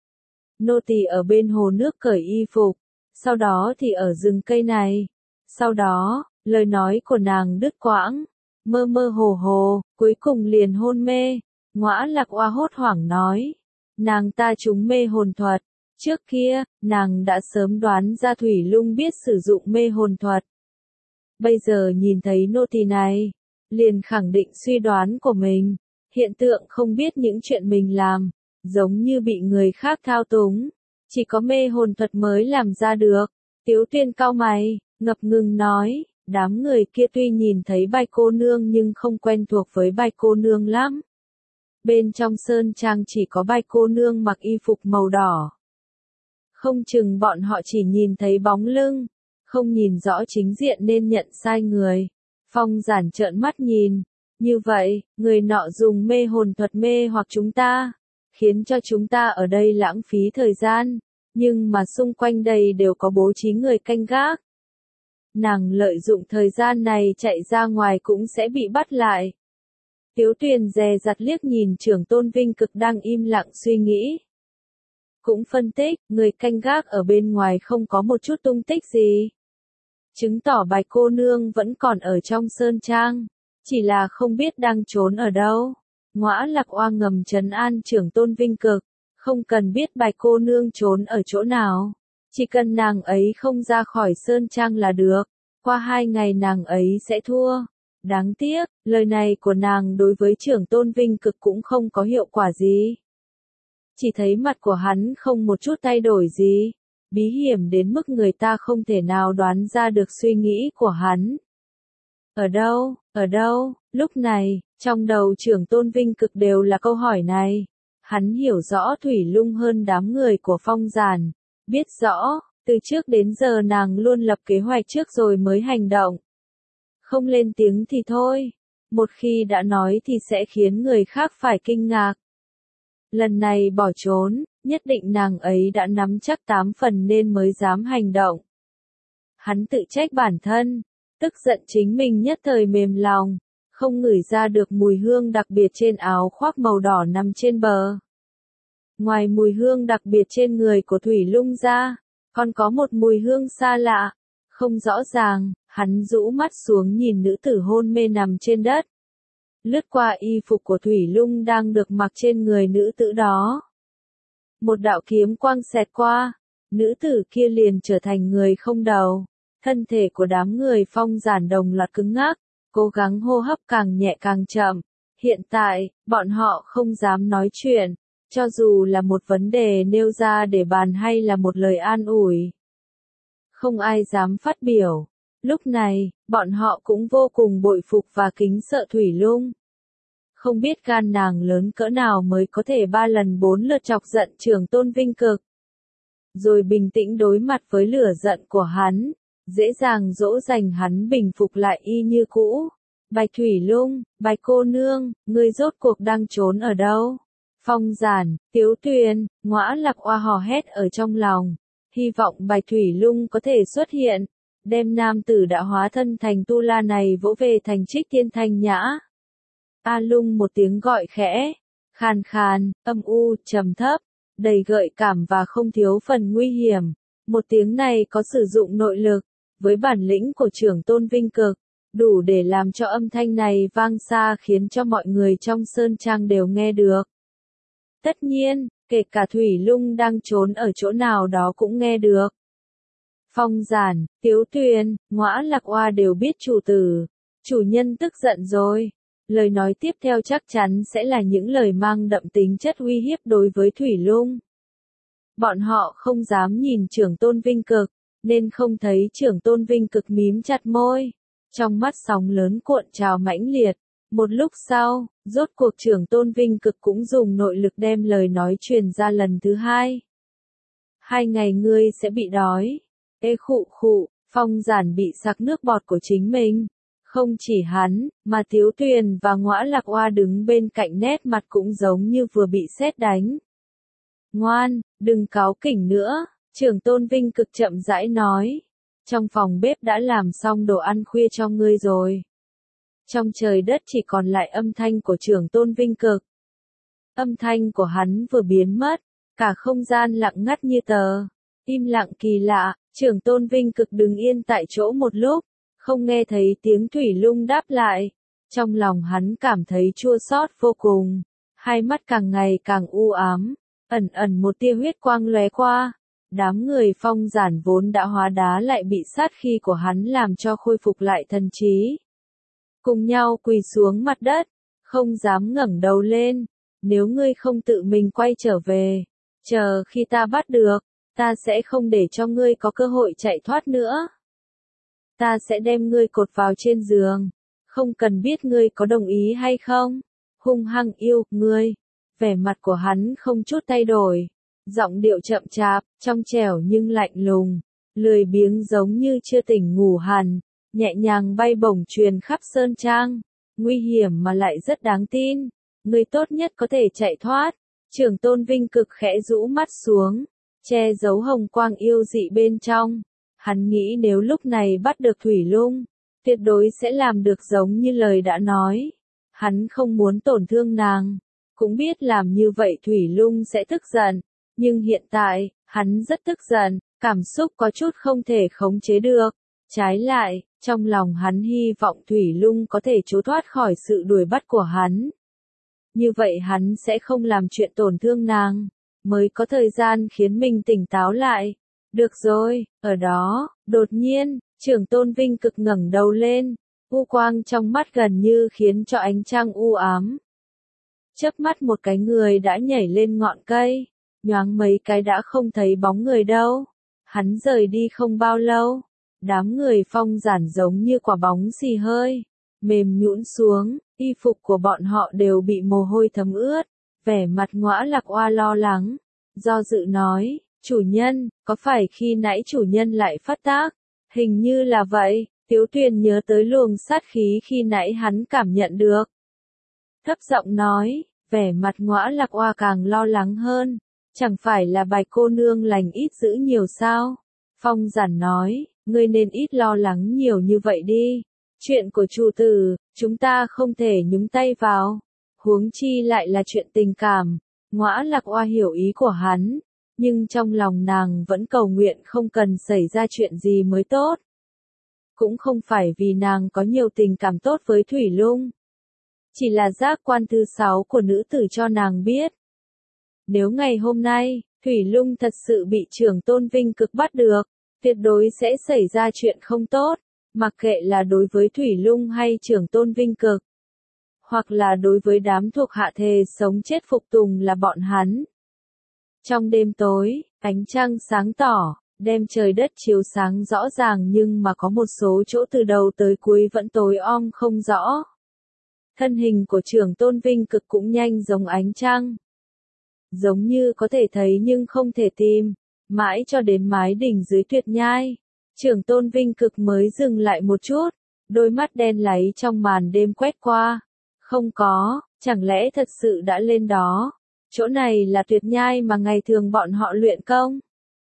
Nô tỳ ở bên hồ nước cởi y phục, sau đó thì ở rừng cây này. Sau đó, lời nói của nàng đứt quãng, mơ mơ hồ hồ, cuối cùng liền hôn mê. Ngõa Lạc Oa hốt hoảng nói, nàng ta trúng mê hồn thuật. Trước kia, nàng đã sớm đoán ra Thủy Lung biết sử dụng mê hồn thuật. Bây giờ nhìn thấy nô tỳ này, liền khẳng định suy đoán của mình. Hiện tượng không biết những chuyện mình làm, giống như bị người khác thao túng. Chỉ có mê hồn thuật mới làm ra được. Tiếu Tuyên cau mày, ngập ngừng nói, đám người kia tuy nhìn thấy Bạch cô nương nhưng không quen thuộc với Bạch cô nương lắm. Bên trong sơn trang chỉ có Bạch cô nương mặc y phục màu đỏ. Không chừng bọn họ chỉ nhìn thấy bóng lưng, không nhìn rõ chính diện nên nhận sai người. Phong Giản trợn mắt nhìn, như vậy, người nọ dùng mê hồn thuật mê hoặc chúng ta, khiến cho chúng ta ở đây lãng phí thời gian, nhưng mà xung quanh đây đều có bố trí người canh gác. Nàng lợi dụng thời gian này chạy ra ngoài cũng sẽ bị bắt lại. Tiếu Tuyền dè dặt liếc nhìn Trưởng Tôn Vinh Cực đang im lặng suy nghĩ. Cũng phân tích, người canh gác ở bên ngoài không có một chút tung tích gì. Chứng tỏ Bạch cô nương vẫn còn ở trong sơn trang, chỉ là không biết đang trốn ở đâu. Ngõa Lạc Oa ngầm trấn an Trưởng Tôn Vinh Cực, không cần biết Bạch cô nương trốn ở chỗ nào, chỉ cần nàng ấy không ra khỏi sơn trang là được, qua hai ngày nàng ấy sẽ thua. Đáng tiếc, lời này của nàng đối với Trưởng Tôn Vinh Cực cũng không có hiệu quả gì. Chỉ thấy mặt của hắn không một chút thay đổi gì, bí hiểm đến mức người ta không thể nào đoán ra được suy nghĩ của hắn. Ở đâu, ở đâu, lúc này, trong đầu Trưởng Tôn Vinh Cực đều là câu hỏi này. Hắn hiểu rõ Thủy Lung hơn đám người của Phong Giản, biết rõ, từ trước đến giờ nàng luôn lập kế hoạch trước rồi mới hành động. Không lên tiếng thì thôi, một khi đã nói thì sẽ khiến người khác phải kinh ngạc. Lần này bỏ trốn, nhất định nàng ấy đã nắm chắc tám phần nên mới dám hành động. Hắn tự trách bản thân, tức giận chính mình nhất thời mềm lòng, không ngửi ra được mùi hương đặc biệt trên áo khoác màu đỏ nằm trên bờ. Ngoài mùi hương đặc biệt trên người của Thủy Lung ra, còn có một mùi hương xa lạ, không rõ ràng. Hắn rũ mắt xuống nhìn nữ tử hôn mê nằm trên đất. Lướt qua y phục của Thủy Lung đang được mặc trên người nữ tử đó. Một đạo kiếm quang xẹt qua, nữ tử kia liền trở thành người không đầu. Thân thể của đám người Phong Giản đồng loạt cứng ngắc, cố gắng hô hấp càng nhẹ càng chậm. Hiện tại, bọn họ không dám nói chuyện, cho dù là một vấn đề nêu ra để bàn hay là một lời an ủi. Không ai dám phát biểu. Lúc này, bọn họ cũng vô cùng bội phục và kính sợ Thủy Lung. Không biết gan nàng lớn cỡ nào mới có thể ba lần bốn lượt chọc giận Trưởng Tôn Vinh Cực. rồi bình tĩnh đối mặt với lửa giận của hắn, dễ dàng dỗ dành hắn bình phục lại y như cũ. Bạch Thủy Lung, Bạch cô nương, ngươi rốt cuộc đang trốn ở đâu? Phong Giản, Tiếu Tuyền, Ngõa Lạc Oa hò hét ở trong lòng, hy vọng Bạch Thủy Lung có thể xuất hiện, đem nam tử đã hóa thân thành tu la này vỗ về thành Trích Tiên Thanh Nhã. A Lung một tiếng gọi khẽ, khàn khàn, âm u, trầm thấp, đầy gợi cảm và không thiếu phần nguy hiểm. Một tiếng này có sử dụng nội lực, với bản lĩnh của trưởng tôn Vinh Cực, đủ để làm cho âm thanh này vang xa khiến cho mọi người trong sơn trang đều nghe được. Tất nhiên, kể cả Thủy Lung đang trốn ở chỗ nào đó cũng nghe được. Phong Giản, Tiếu Tuyền, Ngõa Lạc Oa đều biết chủ tử, chủ nhân tức giận rồi. Lời nói tiếp theo chắc chắn sẽ là những lời mang đậm tính chất uy hiếp đối với Thủy Lung. Bọn họ không dám nhìn trưởng tôn Vinh Cực, nên không thấy trưởng tôn Vinh Cực mím chặt môi. Trong mắt sóng lớn cuộn trào mãnh liệt. Một lúc sau, rốt cuộc trưởng tôn Vinh Cực cũng dùng nội lực đem lời nói truyền ra lần thứ hai. Hai ngày ngươi sẽ bị đói. Ê khụ khụ, Phong Giản bị sặc nước bọt của chính mình. Không chỉ hắn, mà Tiếu Tuyền và Ngõa Lạc Oa đứng bên cạnh nét mặt cũng giống như vừa bị sét đánh. Ngoan, đừng cáu kỉnh nữa, trưởng tôn Vinh Cực chậm rãi nói. Trong phòng bếp đã làm xong đồ ăn khuya cho ngươi rồi. Trong trời đất chỉ còn lại âm thanh của trưởng tôn Vinh Cực. Âm thanh của hắn vừa biến mất, cả không gian lặng ngắt như tờ. Im lặng kỳ lạ, trưởng tôn Vinh Cực đứng yên tại chỗ một lúc, không nghe thấy tiếng Thủy Lung đáp lại. Trong lòng hắn cảm thấy chua xót vô cùng, hai mắt càng ngày càng u ám, ẩn ẩn một tia huyết quang lóe qua. Đám người Phong Giản vốn đã hóa đá lại bị sát khí của hắn làm cho khôi phục lại thần trí. Cùng nhau quỳ xuống mặt đất, không dám ngẩng đầu lên. Nếu ngươi không tự mình quay trở về, chờ khi ta bắt được, ta sẽ không để cho ngươi có cơ hội chạy thoát nữa. Ta sẽ đem ngươi cột vào trên giường, không cần biết ngươi có đồng ý hay không. Hung hăng yêu, ngươi. Vẻ mặt của hắn không chút thay đổi. Giọng điệu chậm chạp, trong trẻo nhưng lạnh lùng, lười biếng giống như chưa tỉnh ngủ hẳn, nhẹ nhàng bay bổng truyền khắp sơn trang, nguy hiểm mà lại rất đáng tin. Người tốt nhất có thể chạy thoát. Trưởng tôn Vinh Cực khẽ rũ mắt xuống, che giấu hồng quang yêu dị bên trong. Hắn nghĩ nếu lúc này bắt được Thủy Lung, tuyệt đối sẽ làm được giống như lời đã nói. Hắn không muốn tổn thương nàng, cũng biết làm như vậy Thủy Lung sẽ tức giận. Nhưng hiện tại, hắn rất tức giận, cảm xúc có chút không thể khống chế được. Trái lại, trong lòng hắn hy vọng Thủy Lung có thể trốn thoát khỏi sự đuổi bắt của hắn. Như vậy hắn sẽ không làm chuyện tổn thương nàng, mới có thời gian khiến mình tỉnh táo lại. Được rồi, ở đó, đột nhiên, trưởng tôn Vinh Cực ngẩng đầu lên, u quang trong mắt gần như khiến cho ánh trăng u ám. Chớp mắt một cái người đã nhảy lên ngọn cây. Nhoáng mấy cái đã không thấy bóng người đâu. Hắn rời đi không bao lâu. Đám người Phong Giản giống như quả bóng xì hơi, mềm nhũn xuống, y phục của bọn họ đều bị mồ hôi thấm ướt. Vẻ mặt Ngõa Lạc Oa lo lắng, do dự nói, chủ nhân, có phải khi nãy chủ nhân lại phát tác? Hình như là vậy. Tiếu Tuyền nhớ tới luồng sát khí khi nãy hắn cảm nhận được. Thấp giọng nói, vẻ mặt Ngõa Lạc Oa càng lo lắng hơn. Chẳng phải là Bạch cô nương lành ít dữ nhiều sao? Phong Giản nói, ngươi nên ít lo lắng nhiều như vậy đi. Chuyện của chủ tử, chúng ta không thể nhúng tay vào. Huống chi lại là chuyện tình cảm. Ngõa Lạc Oa hiểu ý của hắn, nhưng trong lòng nàng vẫn cầu nguyện không cần xảy ra chuyện gì mới tốt. Cũng không phải vì nàng có nhiều tình cảm tốt với Thủy Lung. Chỉ là giác quan thứ sáu của nữ tử cho nàng biết. Nếu ngày hôm nay, Thủy Lung thật sự bị trưởng tôn Vinh Cực bắt được, tuyệt đối sẽ xảy ra chuyện không tốt, mặc kệ là đối với Thủy Lung hay trưởng tôn Vinh Cực, hoặc là đối với đám thuộc hạ thề sống chết phục tùng là bọn hắn. Trong đêm tối, ánh trăng sáng tỏ, đem trời đất chiếu sáng rõ ràng nhưng mà có một số chỗ từ đầu tới cuối vẫn tối om không rõ. Thân hình của trưởng tôn Vinh Cực cũng nhanh giống ánh trăng. Giống như có thể thấy nhưng không thể tìm. mãi cho đến mái đỉnh dưới Tuyệt Nhai. Trưởng Tôn Vinh Cực mới dừng lại một chút, đôi mắt đen láy trong màn đêm quét qua. Không có, chẳng lẽ thật sự đã lên đó? Chỗ này là Tuyệt Nhai mà ngày thường bọn họ luyện công.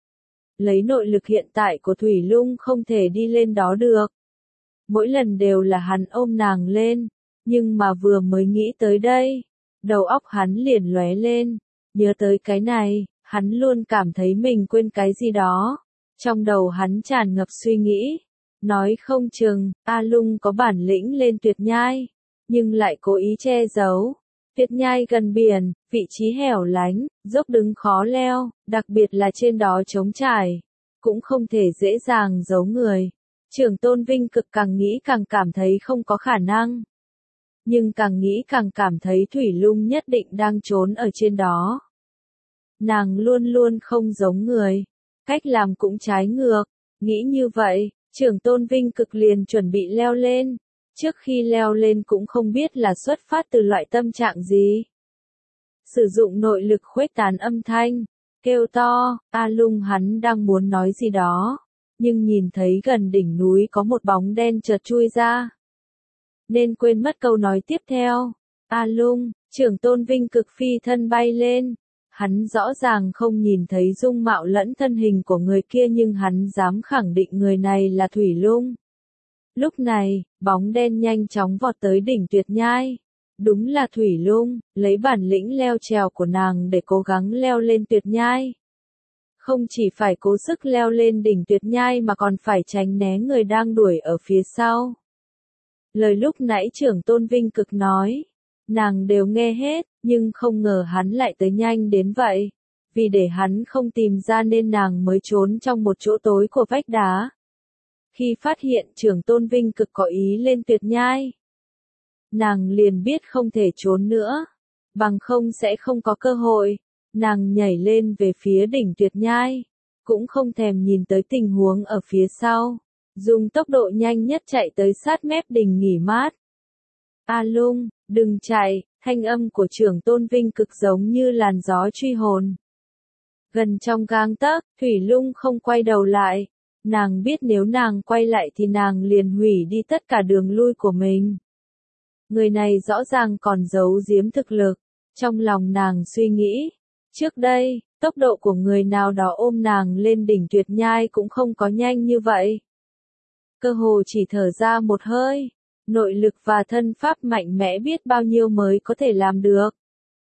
Lấy nội lực hiện tại của Thủy Lung không thể đi lên đó được. Mỗi lần đều là hắn ôm nàng lên, nhưng mà vừa mới nghĩ tới đây, đầu óc hắn liền lóe lên, nhớ tới cái này, hắn luôn cảm thấy mình quên cái gì đó. Trong đầu hắn tràn ngập suy nghĩ, nói không chừng, A Lung có bản lĩnh lên Tuyệt Nhai, nhưng lại cố ý che giấu. Tuyệt Nhai gần biển, vị trí hẻo lánh, dốc đứng khó leo, đặc biệt là trên đó trống trải, cũng không thể dễ dàng giấu người. Trưởng Tôn Vinh Cực càng nghĩ càng cảm thấy không có khả năng. Nhưng càng nghĩ càng cảm thấy Thủy Lung nhất định đang trốn ở trên đó. Nàng luôn luôn không giống người, cách làm cũng trái ngược. Nghĩ như vậy, Trưởng Tôn Vinh Cực liền chuẩn bị leo lên. Trước khi leo lên cũng không biết là xuất phát từ loại tâm trạng gì. Sử dụng nội lực khuếch tán âm thanh, kêu to, A Lung hắn đang muốn nói gì đó, nhưng nhìn thấy gần đỉnh núi có một bóng đen chợt chui ra, nên quên mất câu nói tiếp theo. A Lung, Trưởng Tôn Vinh Cực phi thân bay lên. Hắn rõ ràng không nhìn thấy dung mạo lẫn thân hình của người kia nhưng hắn dám khẳng định người này là Thủy Lung. Lúc này, bóng đen nhanh chóng vọt tới đỉnh Tuyệt Nhai. Đúng là Thủy Lung, lấy bản lĩnh leo trèo của nàng để cố gắng leo lên Tuyệt Nhai. Không chỉ phải cố sức leo lên đỉnh Tuyệt Nhai mà còn phải tránh né người đang đuổi ở phía sau. Lời lúc nãy Trưởng Tôn Vinh Cực nói, nàng đều nghe hết, nhưng không ngờ hắn lại tới nhanh đến vậy. Vì để hắn không tìm ra nên nàng mới trốn trong một chỗ tối của vách đá. Khi phát hiện Trưởng Tôn Vinh Cực có ý lên Tuyệt Nhai, nàng liền biết không thể trốn nữa, bằng không sẽ không có cơ hội. Nàng nhảy lên về phía đỉnh Tuyệt Nhai, cũng không thèm nhìn tới tình huống ở phía sau, dùng tốc độ nhanh nhất chạy tới sát mép đỉnh nghỉ mát. A Lung, đừng chạy, thanh âm của Trưởng Tôn Vinh Cực giống như làn gió truy hồn. Gần trong gang tấc, Thủy Lung không quay đầu lại. Nàng biết nếu nàng quay lại thì nàng liền hủy đi tất cả đường lui của mình. Người này rõ ràng còn giấu giếm thực lực. Trong lòng nàng suy nghĩ, trước đây, tốc độ của người nào đó ôm nàng lên đỉnh Tuyệt Nhai cũng không có nhanh như vậy. Cơ hồ chỉ thở ra một hơi, nội lực và thân pháp mạnh mẽ biết bao nhiêu mới có thể làm được.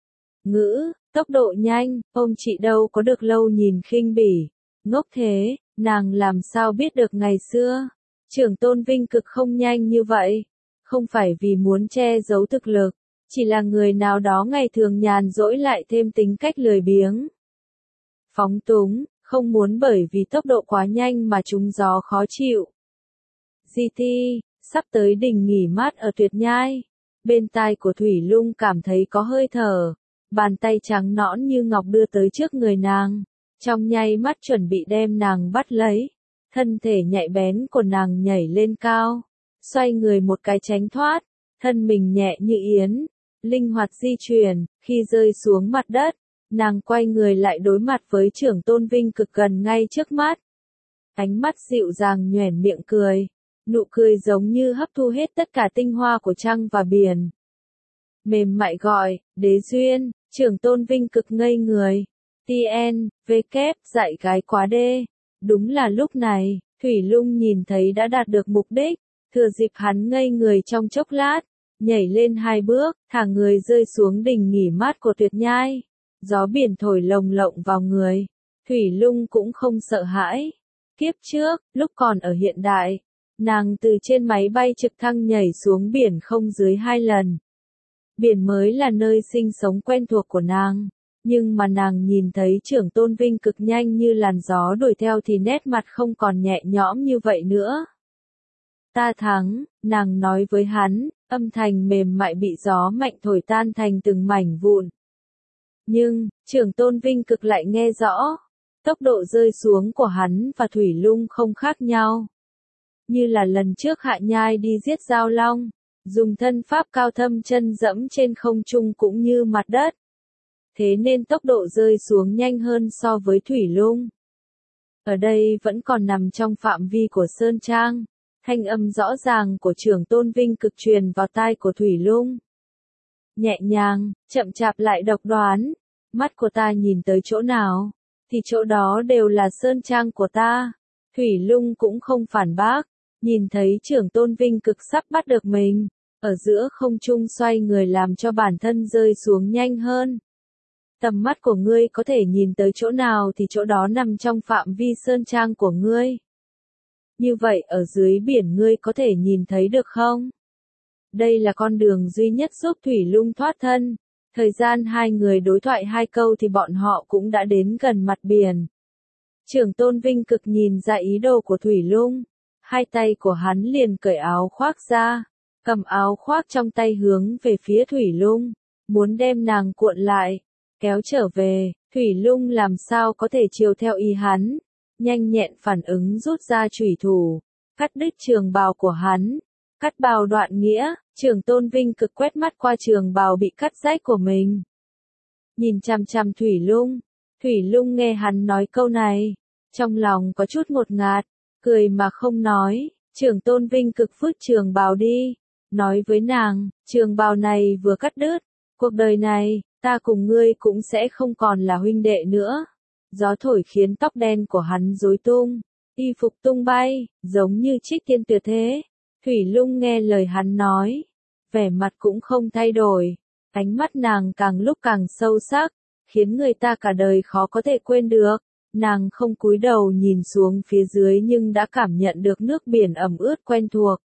Ngữ, tốc độ nhanh, ông chị đâu có được lâu nhìn khinh bỉ, ngốc thế. Nàng làm sao biết được ngày xưa, Trưởng Tôn Vinh Cực không nhanh như vậy, không phải vì muốn che giấu thực lực, chỉ là người nào đó ngày thường nhàn rỗi lại thêm tính cách lười biếng. Phóng túng, không muốn bởi vì tốc độ quá nhanh mà trúng gió khó chịu. giê tê, sắp tới đỉnh nghỉ mát ở Tuyệt Nhai, bên tai của Thủy Lung cảm thấy có hơi thở, bàn tay trắng nõn như ngọc đưa tới trước người nàng. Trong nháy mắt chuẩn bị đem nàng bắt lấy, thân thể nhạy bén của nàng nhảy lên cao, xoay người một cái tránh thoát, thân mình nhẹ như yến, linh hoạt di chuyển. Khi rơi xuống mặt đất, nàng quay người lại đối mặt với Trưởng Tôn Vinh Cực gần ngay trước mắt. Ánh mắt dịu dàng nhoẻn miệng cười, nụ cười giống như hấp thu hết tất cả tinh hoa của trăng và biển. Mềm mại gọi, Đế Duyên. Trưởng Tôn Vinh Cực ngây người. tê en, vê kép, dạy gái quá đê. Đúng là lúc này, Thủy Lung nhìn thấy đã đạt được mục đích, thừa dịp hắn ngây người trong chốc lát, nhảy lên hai bước, thả người rơi xuống đỉnh nghỉ mát của Tuyệt Nhai. Gió biển thổi lồng lộng vào người, Thủy Lung cũng không sợ hãi. Kiếp trước, lúc còn ở hiện đại, nàng từ trên máy bay trực thăng nhảy xuống biển không dưới hai lần. Biển mới là nơi sinh sống quen thuộc của nàng. Nhưng mà nàng nhìn thấy Trưởng Tôn Vinh Cực nhanh như làn gió đuổi theo thì nét mặt không còn nhẹ nhõm như vậy nữa. Ta thắng, nàng nói với hắn, âm thanh mềm mại bị gió mạnh thổi tan thành từng mảnh vụn. Nhưng, Trưởng Tôn Vinh Cực lại nghe rõ, tốc độ rơi xuống của hắn và Thủy Lung không khác nhau. Như là lần trước Hạ Nhai đi giết Giao Long, dùng thân pháp cao thâm chân dẫm trên không trung cũng như mặt đất. Thế nên tốc độ rơi xuống nhanh hơn so với Thủy Lung. Ở đây vẫn còn nằm trong phạm vi của Sơn Trang. Thanh âm rõ ràng của trưởng tôn Vinh Cực truyền vào tai của Thủy Lung. Nhẹ nhàng, chậm chạp lại độc đoán. Mắt của ta nhìn tới chỗ nào, thì chỗ đó đều là Sơn Trang của ta. Thủy Lung cũng không phản bác. Nhìn thấy trưởng tôn Vinh Cực sắp bắt được mình. Ở giữa không trung xoay người làm cho bản thân rơi xuống nhanh hơn. Tầm mắt của ngươi có thể nhìn tới chỗ nào thì chỗ đó nằm trong phạm vi Sơn Trang của ngươi. Như vậy ở dưới biển ngươi có thể nhìn thấy được không? Đây là con đường duy nhất giúp Thủy Lung thoát thân. Thời gian hai người đối thoại hai câu thì bọn họ cũng đã đến gần mặt biển. Trưởng tôn Vinh Cực nhìn ra ý đồ của Thủy Lung. Hai tay của hắn liền cởi áo khoác ra. Cầm áo khoác trong tay hướng về phía Thủy Lung. Muốn đem nàng cuộn lại. Kéo trở về. Thủy Lung làm sao có thể chiều theo ý hắn. Nhanh nhẹn phản ứng rút ra chủy thủ. Cắt đứt trường bào của hắn. Cắt bào đoạn nghĩa. Trưởng tôn Vinh Cực quét mắt qua trường bào bị cắt rách của mình. Nhìn chằm chằm Thủy Lung. Thủy Lung nghe hắn nói câu này. Trong lòng có chút ngột ngạt. Cười mà không nói. Trưởng tôn Vinh Cực vứt trường bào đi. Nói với nàng, trường bào này vừa cắt đứt. Cuộc đời này, ta cùng ngươi cũng sẽ không còn là huynh đệ nữa. Gió thổi khiến tóc đen của hắn rối tung. Y phục tung bay, giống như trích tiên tuyệt thế. Thủy Lung nghe lời hắn nói. Vẻ mặt cũng không thay đổi. Ánh mắt nàng càng lúc càng sâu sắc. Khiến người ta cả đời khó có thể quên được. Nàng không cúi đầu nhìn xuống phía dưới nhưng đã cảm nhận được nước biển ẩm ướt quen thuộc.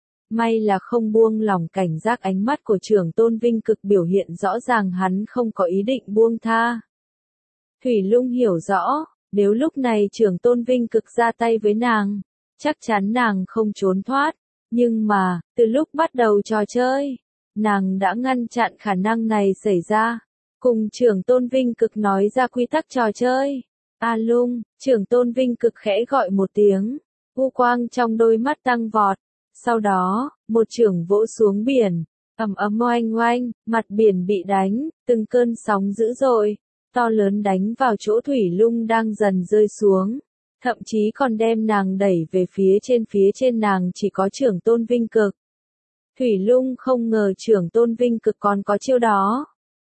May là không buông lỏng cảnh giác, ánh mắt của trưởng tôn Vinh Cực biểu hiện rõ ràng hắn không có ý định buông tha. Thủy Lung hiểu rõ, nếu lúc này trưởng tôn Vinh Cực ra tay với nàng, chắc chắn nàng không trốn thoát. Nhưng mà, từ lúc bắt đầu trò chơi, nàng đã ngăn chặn khả năng này xảy ra. Cùng trưởng tôn Vinh Cực nói ra quy tắc trò chơi. A Lung, trưởng tôn Vinh Cực khẽ gọi một tiếng. U quang trong đôi mắt tăng vọt. Sau đó, một chưởng vỗ xuống biển. Ầm ầm oanh oanh, mặt biển bị đánh, từng cơn sóng dữ dội, to lớn đánh vào chỗ Thủy Lung đang dần rơi xuống. Thậm chí còn đem nàng đẩy về phía trên, phía trên nàng chỉ có trưởng tôn Vinh Cực. Thủy Lung không ngờ trưởng tôn Vinh Cực còn có chiêu đó.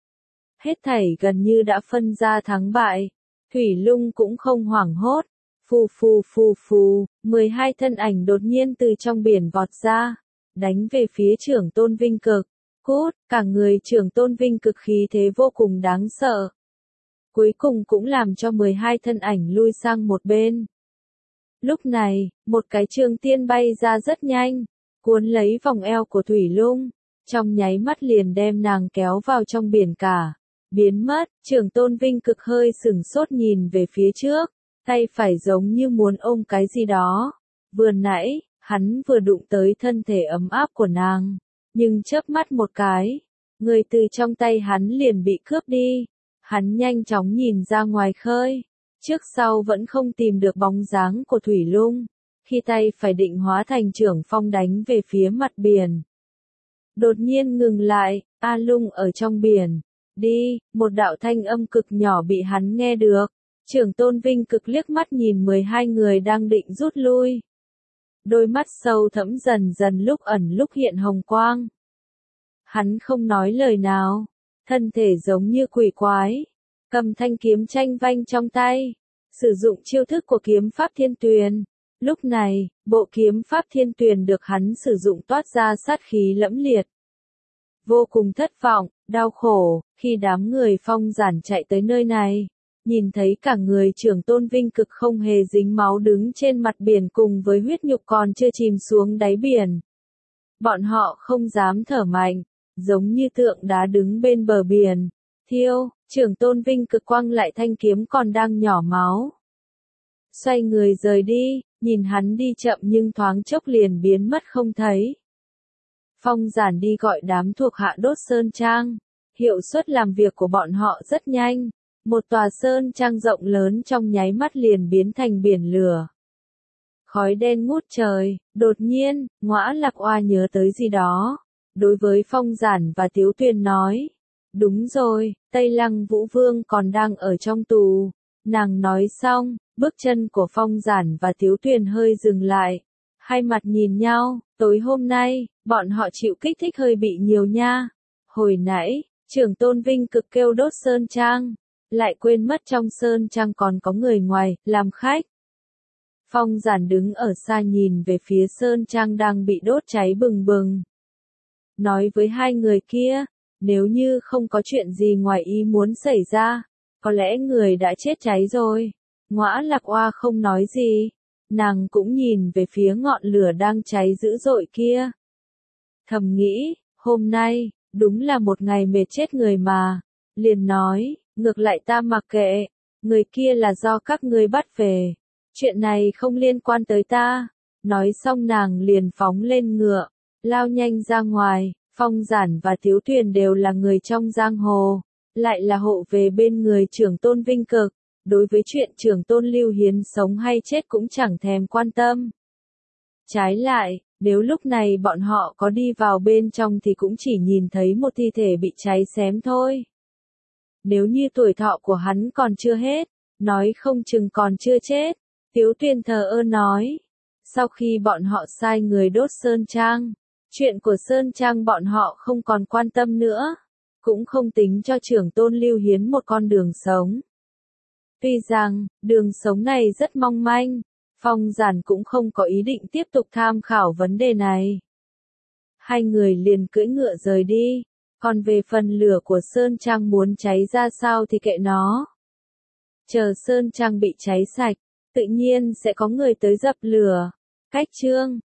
Hết thảy gần như đã phân ra thắng bại. Thủy Lung cũng không hoảng hốt. Phù phù phù phù, mười hai thân ảnh đột nhiên từ trong biển vọt ra, đánh về phía trưởng tôn Vinh Cực. Cút, cả người trưởng tôn Vinh Cực khí thế vô cùng đáng sợ. Cuối cùng cũng làm cho mười hai thân ảnh lui sang một bên. Lúc này, một cái trường tiên bay ra rất nhanh, cuốn lấy vòng eo của Thủy Lung, trong nháy mắt liền đem nàng kéo vào trong biển cả. Biến mất, trưởng tôn Vinh Cực hơi sửng sốt nhìn về phía trước. Tay phải giống như muốn ôm cái gì đó. Vừa nãy, hắn vừa đụng tới thân thể ấm áp của nàng. Nhưng chớp mắt một cái, người từ trong tay hắn liền bị cướp đi. Hắn nhanh chóng nhìn ra ngoài khơi. Trước sau vẫn không tìm được bóng dáng của Thủy Lung. Khi tay phải định hóa thành trưởng phong đánh về phía mặt biển. Đột nhiên ngừng lại, A Lung ở trong biển. Đi, một đạo thanh âm cực nhỏ bị hắn nghe được. Trưởng tôn Vinh Cực liếc mắt nhìn mười hai người đang định rút lui. Đôi mắt sâu thẫm dần dần lúc ẩn lúc hiện hồng quang. Hắn không nói lời nào, thân thể giống như quỷ quái, cầm thanh kiếm tranh vanh trong tay, sử dụng chiêu thức của kiếm pháp thiên tuyền. Lúc này, bộ kiếm pháp thiên tuyền được hắn sử dụng toát ra sát khí lẫm liệt. Vô cùng thất vọng, đau khổ, khi đám người Phong Giản chạy tới nơi này. Nhìn thấy cả người trưởng tôn Vinh Cực không hề dính máu đứng trên mặt biển cùng với huyết nhục còn chưa chìm xuống đáy biển. Bọn họ không dám thở mạnh, giống như tượng đá đứng bên bờ biển. Thiêu, trưởng tôn Vinh Cực quăng lại thanh kiếm còn đang nhỏ máu. Xoay người rời đi, nhìn hắn đi chậm nhưng thoáng chốc liền biến mất không thấy. Phong Giản đi gọi đám thuộc hạ đốt sơn trang. Hiệu suất làm việc của bọn họ rất nhanh. Một tòa sơn trang rộng lớn trong nháy mắt liền biến thành biển lửa. Khói đen ngút trời, đột nhiên, Ngõa Lạc Oa nhớ tới gì đó. Đối với Phong Giản và Tiếu Tuyền nói. Đúng rồi, Tây Lăng Vũ Vương còn đang ở trong tù. Nàng nói xong, bước chân của Phong Giản và Tiếu Tuyền hơi dừng lại. Hai mặt nhìn nhau, tối hôm nay, bọn họ chịu kích thích hơi bị nhiều nha. Hồi nãy, trưởng tôn Vinh cực kêu đốt Sơn Trang, lại quên mất trong Sơn Trang còn có người ngoài, làm khách. Phong Giản đứng ở xa nhìn về phía Sơn Trang đang bị đốt cháy bừng bừng. Nói với hai người kia, nếu như không có chuyện gì ngoài ý muốn xảy ra, có lẽ người đã chết cháy rồi. Ngõa Lạc Oa không nói gì, nàng cũng nhìn về phía ngọn lửa đang cháy dữ dội kia. Thầm nghĩ, hôm nay, đúng là một ngày mệt chết người mà. Liền nói, ngược lại ta mặc kệ, người kia là do các ngươi bắt về. Chuyện này không liên quan tới ta. Nói xong nàng liền phóng lên ngựa, lao nhanh ra ngoài. Phong Giản và Tiếu Tuyền đều là người trong giang hồ, lại là hộ về bên người trưởng tôn Vinh Cực. Đối với chuyện trưởng tôn Lưu Hiến sống hay chết cũng chẳng thèm quan tâm. Trái lại, nếu lúc này bọn họ có đi vào bên trong thì cũng chỉ nhìn thấy một thi thể bị cháy xém thôi. Nếu như tuổi thọ của hắn còn chưa hết, nói không chừng còn chưa chết. Tiếu Tuyền thờ ơ nói. Sau khi bọn họ sai người đốt Sơn Trang, chuyện của Sơn Trang bọn họ không còn quan tâm nữa, cũng không tính cho trưởng tôn Lưu Hiến một con đường sống. Tuy rằng, đường sống này rất mong manh, Phong Giản cũng không có ý định tiếp tục tham khảo vấn đề này. Hai người liền cưỡi ngựa rời đi, còn về phần lửa của Sơn Trang muốn cháy ra sao thì kệ nó. Chờ Sơn Trang bị cháy sạch, tự nhiên sẽ có người tới dập lửa. Cách chương